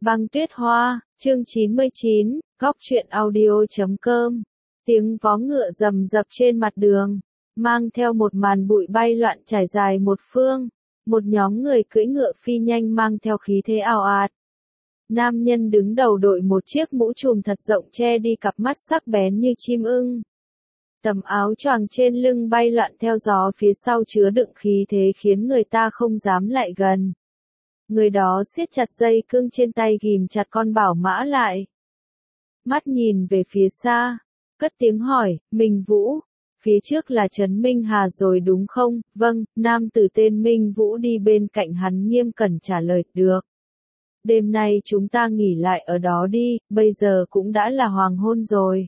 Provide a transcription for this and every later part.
Băng tuyết hoa, chương 99, góc truyện audio.com. Tiếng vó ngựa rầm rập trên mặt đường, mang theo một màn bụi bay loạn trải dài một phương. Một nhóm người cưỡi ngựa phi nhanh mang theo khí thế ào ạt. Nam nhân đứng đầu đội một chiếc mũ trùm thật rộng che đi cặp mắt sắc bén như chim ưng. Tấm áo choàng trên lưng bay loạn theo gió phía sau chứa đựng khí thế khiến người ta không dám lại gần. Người đó siết chặt dây cương trên tay ghìm chặt con bảo mã lại. Mắt nhìn về phía xa, cất tiếng hỏi, Minh Vũ, phía trước là Trấn Minh Hà rồi đúng không? Vâng, nam tử tên Minh Vũ đi bên cạnh hắn nghiêm cẩn trả lời, được. Đêm nay chúng ta nghỉ lại ở đó đi, bây giờ cũng đã là hoàng hôn rồi.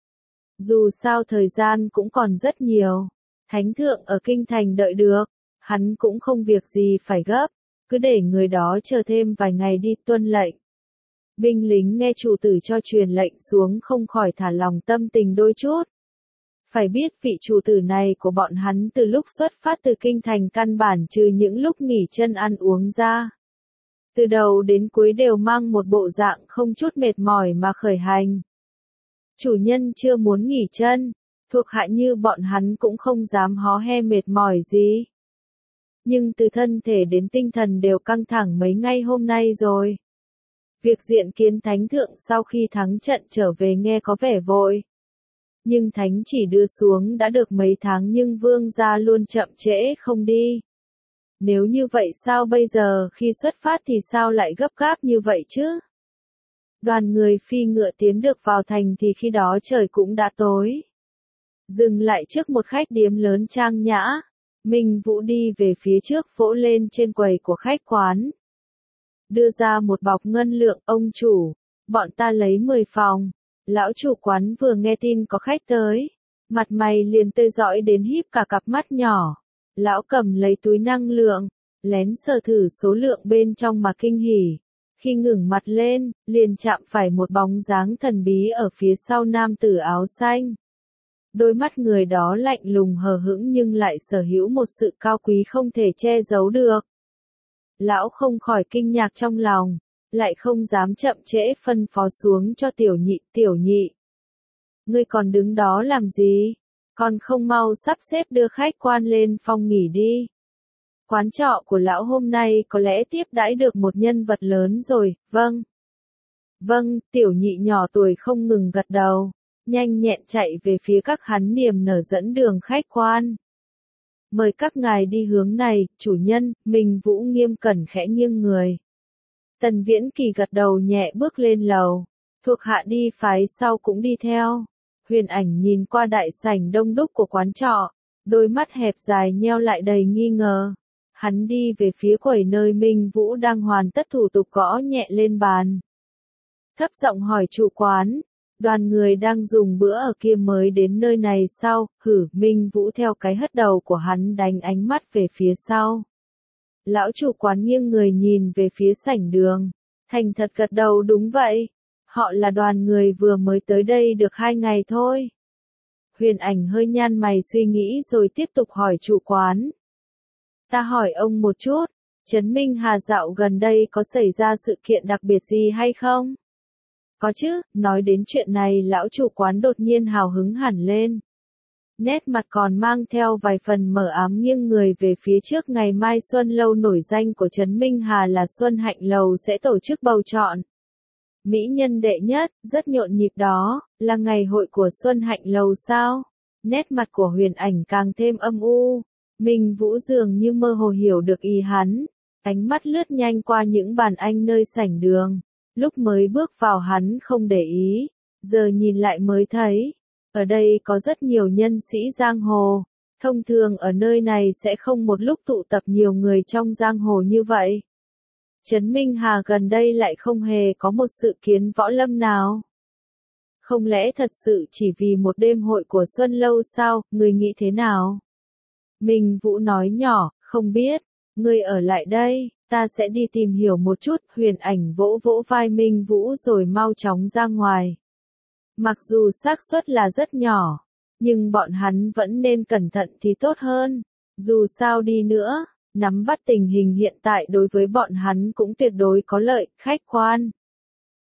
Dù sao thời gian cũng còn rất nhiều, thánh thượng ở kinh thành đợi được, hắn cũng không việc gì phải gấp. Cứ để người đó chờ thêm vài ngày đi, tuân lệnh. Binh lính nghe chủ tử cho truyền lệnh xuống không khỏi thả lòng tâm tình đôi chút. Phải biết vị chủ tử này của bọn hắn từ lúc xuất phát từ kinh thành căn bản trừ những lúc nghỉ chân ăn uống ra. Từ đầu đến cuối đều mang một bộ dạng không chút mệt mỏi mà khởi hành. Chủ nhân chưa muốn nghỉ chân, thuộc hạ như bọn hắn cũng không dám hó he mệt mỏi gì. Nhưng từ thân thể đến tinh thần đều căng thẳng mấy ngày hôm nay rồi. Việc diện kiến thánh thượng sau khi thắng trận trở về nghe có vẻ vội. Nhưng thánh chỉ đưa xuống đã được mấy tháng nhưng vương gia luôn chậm trễ không đi. Nếu như vậy sao bây giờ khi xuất phát thì sao lại gấp gáp như vậy chứ? Đoàn người phi ngựa tiến được vào thành thì khi đó trời cũng đã tối. Dừng lại trước một khách điếm lớn trang nhã. Minh Vũ đi về phía trước vỗ lên trên quầy của khách quán. Đưa ra một bọc ngân lượng, ông chủ, bọn ta lấy 10 phòng. Lão chủ quán vừa nghe tin có khách tới. Mặt mày liền tươi rói đến híp cả cặp mắt nhỏ. Lão cầm lấy túi năng lượng, lén sờ thử số lượng bên trong mà kinh hỉ. Khi ngẩng mặt lên, liền chạm phải một bóng dáng thần bí ở phía sau nam tử áo xanh. Đôi mắt người đó lạnh lùng hờ hững nhưng lại sở hữu một sự cao quý không thể che giấu được. Lão không khỏi kinh ngạc trong lòng, lại không dám chậm trễ phân phó xuống cho tiểu nhị. Ngươi còn đứng đó làm gì? Còn không mau sắp xếp đưa khách quan lên phòng nghỉ đi. Quán trọ của lão hôm nay có lẽ tiếp đãi được một nhân vật lớn rồi, vâng. Vâng, tiểu nhị nhỏ tuổi không ngừng gật đầu. Nhanh nhẹn chạy về phía các hắn niềm nở dẫn đường khách quan. Mời các ngài đi hướng này, chủ nhân, Minh Vũ nghiêm cẩn khẽ nghiêng người. Tần Viễn Kỳ gật đầu nhẹ bước lên lầu. Thuộc hạ đi phái sau cũng đi theo. Huyền Ảnh nhìn qua đại sảnh đông đúc của quán trọ. Đôi mắt hẹp dài nheo lại đầy nghi ngờ. Hắn đi về phía quầy nơi Minh Vũ đang hoàn tất thủ tục gõ nhẹ lên bàn. Thấp giọng hỏi chủ quán. Đoàn người đang dùng bữa ở kia mới đến nơi này sao? Minh Vũ theo cái hất đầu của hắn đánh ánh mắt về phía sau. Lão chủ quán nghiêng người nhìn về phía sảnh đường. Thành thật gật đầu đúng vậy. Họ là đoàn người vừa mới tới đây được 2 ngày thôi. Huyền Ảnh hơi nhăn mày suy nghĩ rồi tiếp tục hỏi chủ quán. Ta hỏi ông một chút, Trấn Minh Hà dạo gần đây có xảy ra sự kiện đặc biệt gì hay không? Có chứ, nói đến chuyện này lão chủ quán đột nhiên hào hứng hẳn lên. Nét mặt còn mang theo vài phần mờ ám nghiêng người về phía trước ngày mai Xuân Lâu nổi danh của Trấn Minh Hà là Xuân Hạnh Lầu sẽ tổ chức bầu chọn. Mỹ nhân đệ nhất, rất nhộn nhịp đó, là ngày hội của Xuân Hạnh Lầu sao? Nét mặt của Huyền Ảnh càng thêm âm u. Minh Vũ dường như mơ hồ hiểu được ý hắn. Ánh mắt lướt nhanh qua những bàn anh nơi sảnh đường. Lúc mới bước vào hắn không để ý, giờ nhìn lại mới thấy, ở đây có rất nhiều nhân sĩ giang hồ, thông thường ở nơi này sẽ không một lúc tụ tập nhiều người trong giang hồ như vậy. Trấn Minh Hà gần đây lại không hề có một sự kiến võ lâm nào. Không lẽ thật sự chỉ vì một đêm hội của Xuân Lâu sao, người nghĩ thế nào? Minh Vũ nói nhỏ, không biết, ngươi ở lại đây. Ta sẽ đi tìm hiểu một chút, Huyền Ảnh vỗ vỗ vai Minh Vũ rồi mau chóng ra ngoài. Mặc dù xác suất là rất nhỏ, nhưng bọn hắn vẫn nên cẩn thận thì tốt hơn. Dù sao đi nữa, nắm bắt tình hình hiện tại đối với bọn hắn cũng tuyệt đối có lợi, khách quan.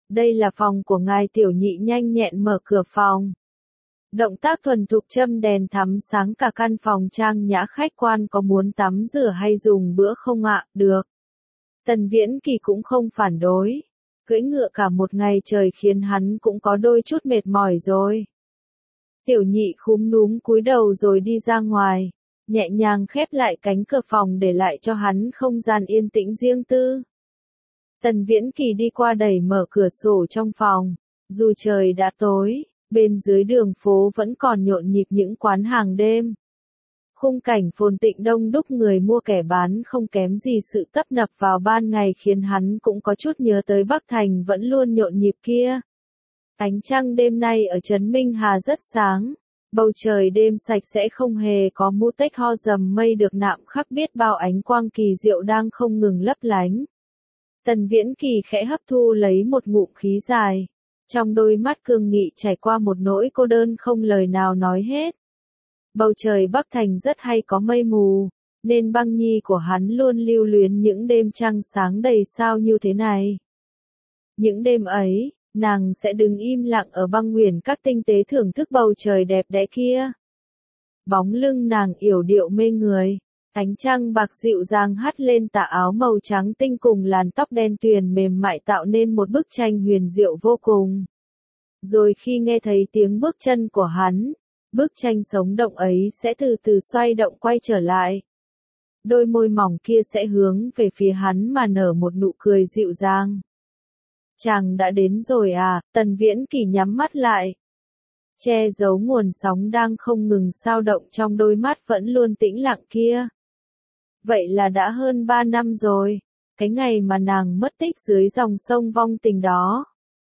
Đây là phòng của ngài. Tiểu nhị nhanh nhẹn mở cửa phòng. Động tác thuần thục châm đèn thắm sáng cả căn phòng trang nhã. Khách quan có muốn tắm rửa hay dùng bữa không ạ? Được. Tần Viễn Kỳ cũng không phản đối. Cưỡi ngựa cả một ngày trời khiến hắn cũng có đôi chút mệt mỏi rồi. Tiểu nhị khúm núm cúi đầu rồi đi ra ngoài, nhẹ nhàng khép lại cánh cửa phòng để lại cho hắn không gian yên tĩnh riêng tư. Tần Viễn Kỳ đi qua đẩy mở cửa sổ trong phòng. Dù trời đã tối, bên dưới đường phố vẫn còn nhộn nhịp những quán hàng đêm. Khung cảnh phồn tịnh đông đúc người mua kẻ bán không kém gì sự tấp nập vào ban ngày khiến hắn cũng có chút nhớ tới Bắc Thành vẫn luôn nhộn nhịp kia. Ánh trăng đêm nay ở trấn Minh Hà rất sáng, bầu trời đêm sạch sẽ không hề có mu tếch ho dầm mây được nạm khắc biết bao ánh quang kỳ diệu đang không ngừng lấp lánh. Tần Viễn Kỳ khẽ hấp thu lấy một ngụm khí dài, trong đôi mắt cương nghị trải qua một nỗi cô đơn không lời nào nói hết. Bầu trời Bắc Thành rất hay có mây mù, nên Băng Nhi của hắn luôn lưu luyến những đêm trăng sáng đầy sao như thế này. Những đêm ấy, nàng sẽ đứng im lặng ở băng nguyền các tinh tế thưởng thức bầu trời đẹp đẽ kia. Bóng lưng nàng yểu điệu mê người, ánh trăng bạc dịu dàng hắt lên tà áo màu trắng tinh cùng làn tóc đen tuyền mềm mại tạo nên một bức tranh huyền diệu vô cùng. Rồi khi nghe thấy tiếng bước chân của hắn, bức tranh sống động ấy sẽ từ từ xoay động quay trở lại. Đôi môi mỏng kia sẽ hướng về phía hắn mà nở một nụ cười dịu dàng. Chàng đã đến rồi à? Tần Viễn Kỳ nhắm mắt lại. Che giấu nguồn sóng đang không ngừng xao động trong đôi mắt vẫn luôn tĩnh lặng kia. Vậy là đã hơn 3 năm rồi, cái ngày mà nàng mất tích dưới dòng sông vong tình đó.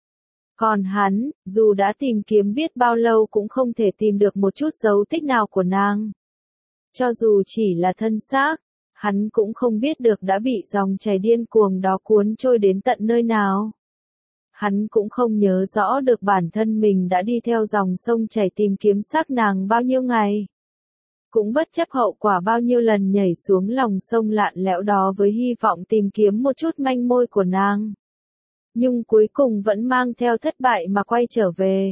Còn hắn, dù đã tìm kiếm biết bao lâu cũng không thể tìm được một chút dấu tích nào của nàng. Cho dù chỉ là thân xác, hắn cũng không biết được đã bị dòng chảy điên cuồng đó cuốn trôi đến tận nơi nào. Hắn cũng không nhớ rõ được bản thân mình đã đi theo dòng sông chảy tìm kiếm xác nàng bao nhiêu ngày. Cũng bất chấp hậu quả bao nhiêu lần nhảy xuống lòng sông lạn lẽo đó với hy vọng tìm kiếm một chút manh môi của nàng. Nhưng cuối cùng vẫn mang theo thất bại mà quay trở về.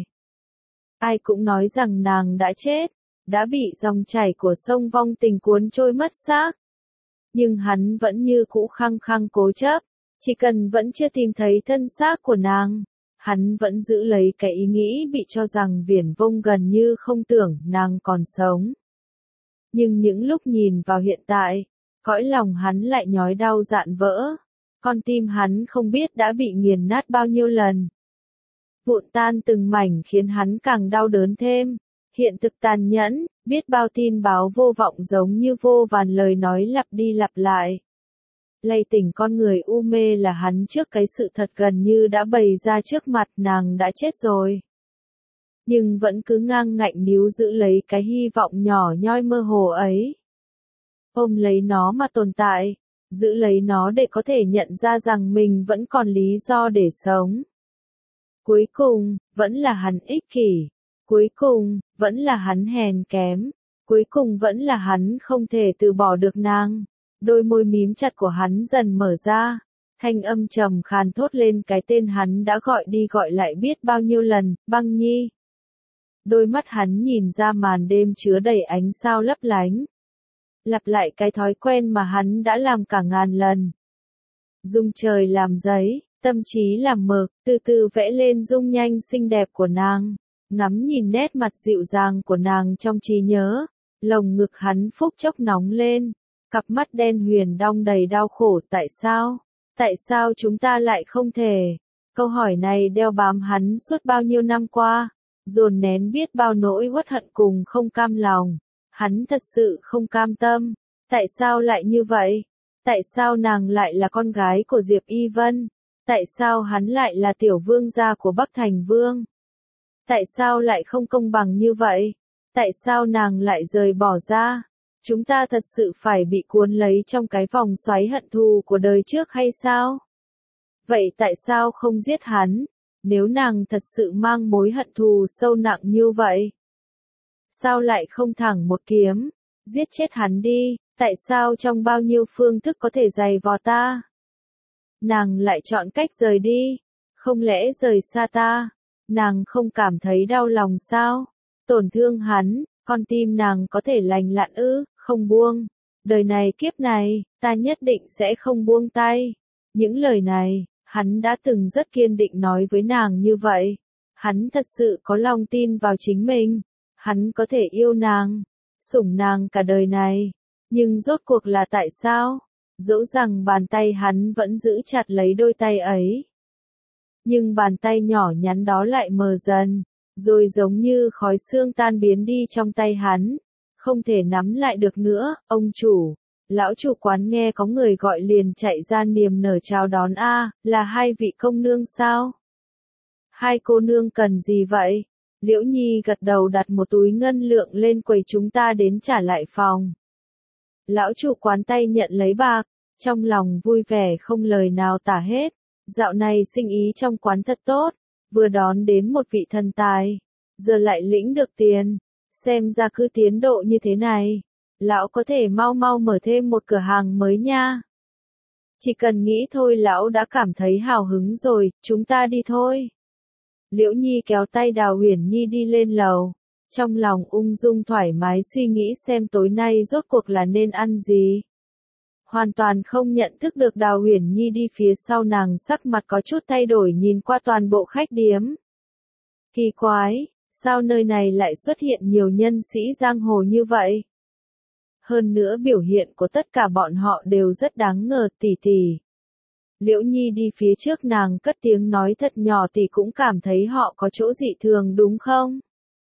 Ai cũng nói rằng nàng đã chết, đã bị dòng chảy của sông vong tình cuốn trôi mất xác. Nhưng hắn vẫn như cũ khăng khăng cố chấp, chỉ cần vẫn chưa tìm thấy thân xác của nàng, hắn vẫn giữ lấy cái ý nghĩ bị cho rằng viển vông gần như không tưởng nàng còn sống. Nhưng những lúc nhìn vào hiện tại, cõi lòng hắn lại nhói đau rạn vỡ. Con tim hắn không biết đã bị nghiền nát bao nhiêu lần. Vụn tan từng mảnh khiến hắn càng đau đớn thêm. Hiện thực tàn nhẫn, biết bao tin báo vô vọng giống như vô vàn lời nói lặp đi lặp lại. Lay tỉnh con người u mê là hắn trước cái sự thật gần như đã bày ra trước mặt nàng đã chết rồi. Nhưng vẫn cứ ngang ngạnh níu giữ lấy cái hy vọng nhỏ nhoi mơ hồ ấy. Ôm lấy nó mà tồn tại. Giữ lấy nó để có thể nhận ra rằng mình vẫn còn lý do để sống. Cuối cùng, vẫn là hắn ích kỷ. Cuối cùng, vẫn là hắn hèn kém. Cuối cùng vẫn là hắn không thể từ bỏ được nàng. Đôi môi mím chặt của hắn dần mở ra. Thanh âm trầm khàn thốt lên cái tên hắn đã gọi đi gọi lại biết bao nhiêu lần, Băng Nhi. Đôi mắt hắn nhìn ra màn đêm chứa đầy ánh sao lấp lánh. Lặp lại cái thói quen mà hắn đã làm cả ngàn lần. Dung trời làm giấy, tâm trí làm mực, từ từ vẽ lên dung nhanh xinh đẹp của nàng. Ngắm nhìn nét mặt dịu dàng của nàng trong trí nhớ. Lồng ngực hắn phút chốc nóng lên. Cặp mắt đen huyền đong đầy đau khổ. Tại sao? Tại sao chúng ta lại không thể? Câu hỏi này đeo bám hắn suốt bao nhiêu năm qua. Dồn nén biết bao nỗi uất hận cùng không cam lòng. Hắn thật sự không cam tâm. Tại sao lại như vậy? Tại sao nàng lại là con gái của Diệp Y Vân? Tại sao hắn lại là tiểu vương gia của Bắc Thành Vương? Tại sao lại không công bằng như vậy? Tại sao nàng lại rời bỏ ra? Chúng ta thật sự phải bị cuốn lấy trong cái vòng xoáy hận thù của đời trước hay sao? Vậy tại sao không giết hắn? Nếu nàng thật sự mang mối hận thù sâu nặng như vậy? Sao lại không thẳng một kiếm, giết chết hắn đi, tại sao trong bao nhiêu phương thức có thể giày vò ta? Nàng lại chọn cách rời đi, Không lẽ rời xa ta, nàng không cảm thấy đau lòng sao? Tổn thương hắn, con tim nàng có thể lành lặn ư, không buông. Đời này kiếp này, ta nhất định sẽ không buông tay. Những lời này, hắn đã từng rất kiên định nói với nàng như vậy. Hắn thật sự có lòng tin vào chính mình. Hắn có thể yêu nàng, sủng nàng cả đời này. Nhưng rốt cuộc là tại sao? Dẫu rằng bàn tay hắn vẫn giữ chặt lấy đôi tay ấy. Nhưng bàn tay nhỏ nhắn đó lại mờ dần, rồi giống như khói sương tan biến đi trong tay hắn. Không thể nắm lại được nữa, ông chủ. Lão chủ quán nghe có người gọi liền chạy ra niềm nở chào đón là hai vị công nương sao? Hai cô nương cần gì vậy? Liễu Nhi gật đầu đặt một túi ngân lượng lên quầy chúng ta đến trả lại phòng. Lão chủ quán tay nhận lấy bạc, trong lòng vui vẻ không lời nào tả hết. Dạo này sinh ý trong quán thật tốt, vừa đón đến một vị thần tài, giờ lại lĩnh được tiền. Xem ra cứ tiến độ như thế này, lão có thể mau mau mở thêm một cửa hàng mới nha. Chỉ cần nghĩ thôi lão đã cảm thấy hào hứng rồi, chúng ta đi thôi. Liễu Nhi kéo tay Đào Uyển Nhi đi lên lầu, trong lòng ung dung thoải mái suy nghĩ xem tối nay rốt cuộc là nên ăn gì. Hoàn toàn không nhận thức được Đào Uyển Nhi đi phía sau nàng sắc mặt có chút thay đổi nhìn qua toàn bộ khách điếm. Kỳ quái, sao nơi này lại xuất hiện nhiều nhân sĩ giang hồ như vậy? Hơn nữa biểu hiện của tất cả bọn họ đều rất đáng ngờ tỷ tỷ. Liễu Nhi đi phía trước nàng cất tiếng nói thật nhỏ tỷ cũng cảm thấy họ có chỗ dị thường đúng không?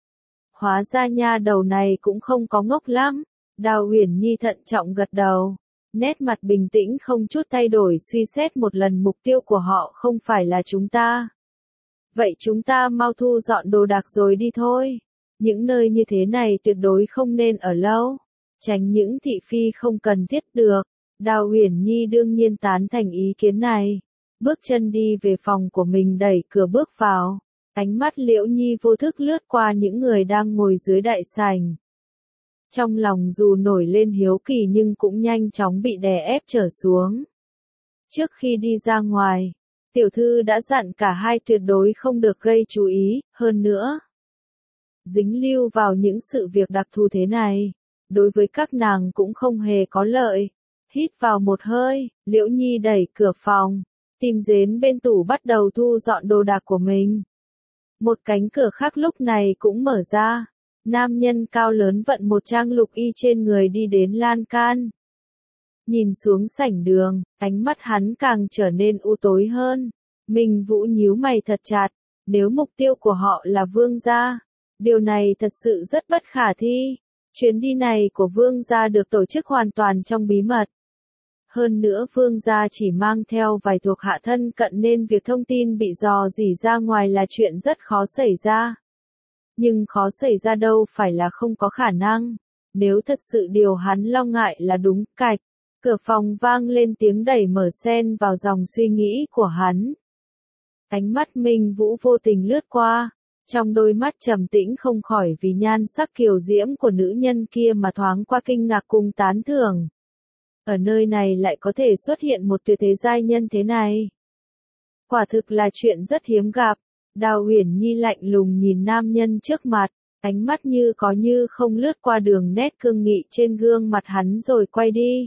Hóa ra nha đầu này cũng không có ngốc lắm. Đào Uyển Nhi thận trọng gật đầu. Nét mặt bình tĩnh không chút thay đổi suy xét một lần mục tiêu của họ không phải là chúng ta. Vậy chúng ta mau thu dọn đồ đạc rồi đi thôi. Những nơi như thế này tuyệt đối không nên ở lâu. Tránh những thị phi không cần thiết được. Đào Uyển Nhi đương nhiên tán thành ý kiến này. Bước chân đi về phòng của mình đẩy cửa bước vào. Ánh mắt Liễu Nhi vô thức lướt qua những người đang ngồi dưới đại sảnh. Trong lòng dù nổi lên hiếu kỳ nhưng cũng nhanh chóng bị đè ép trở xuống. Trước khi đi ra ngoài, tiểu thư đã dặn cả hai tuyệt đối không được gây chú ý, hơn nữa. Dính lưu vào những sự việc đặc thù thế này, đối với các nàng cũng không hề có lợi. Hít vào một hơi, Liễu Nhi đẩy cửa phòng, tìm đến bên tủ bắt đầu thu dọn đồ đạc của mình. Một cánh cửa khác lúc này cũng mở ra. Nam nhân cao lớn vận một trang lục y trên người đi đến lan can. Nhìn xuống sảnh đường, ánh mắt hắn càng trở nên u tối hơn. Minh Vũ nhíu mày thật chặt, nếu mục tiêu của họ là vương gia, điều này thật sự rất bất khả thi. Chuyến đi này của vương gia được tổ chức hoàn toàn trong bí mật. Hơn nữa vương gia chỉ mang theo vài thuộc hạ thân cận nên việc thông tin bị dò dỉ ra ngoài là chuyện rất khó xảy ra. Nhưng khó xảy ra đâu phải là không có khả năng. Nếu thật sự điều hắn lo ngại là đúng, cạch, cửa phòng vang lên tiếng đẩy mở xen vào dòng suy nghĩ của hắn. Ánh mắt Minh Vũ vô tình lướt qua, trong đôi mắt trầm tĩnh không khỏi vì nhan sắc kiều diễm của nữ nhân kia mà thoáng qua kinh ngạc cùng tán thưởng. Ở nơi này lại có thể xuất hiện một tuyệt thế giai nhân thế này. Quả thực là chuyện rất hiếm gặp. Đào Uyển Nhi lạnh lùng nhìn nam nhân trước mặt, ánh mắt như có như không lướt qua đường nét cương nghị trên gương mặt hắn rồi quay đi.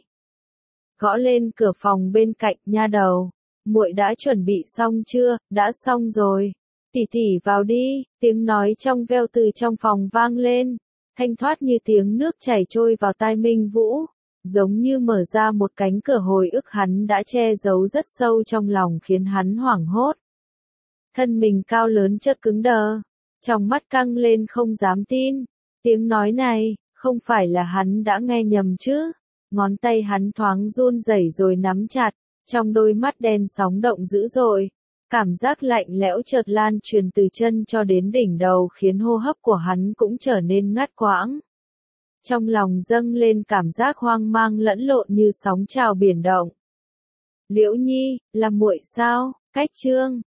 Gõ lên cửa phòng bên cạnh, nha đầu, muội đã chuẩn bị xong chưa? Đã xong rồi. Tỷ tỷ vào đi, tiếng nói trong veo từ trong phòng vang lên, thanh thoát như tiếng nước chảy trôi vào tai Minh Vũ, giống như mở ra một cánh cửa hồi ức hắn đã che giấu rất sâu trong lòng khiến hắn hoảng hốt. Thân mình cao lớn chợt cứng đờ, trong mắt căng lên không dám tin. Tiếng nói này, không phải là hắn đã nghe nhầm chứ? Ngón tay hắn thoáng run rẩy rồi nắm chặt, trong đôi mắt đen sóng động dữ dội. Cảm giác lạnh lẽo chợt lan truyền từ chân cho đến đỉnh đầu khiến hô hấp của hắn cũng trở nên ngắt quãng. Trong lòng dâng lên cảm giác hoang mang lẫn lộn như sóng trào biển động. Liễu Nhi, là muội sao? Cách chương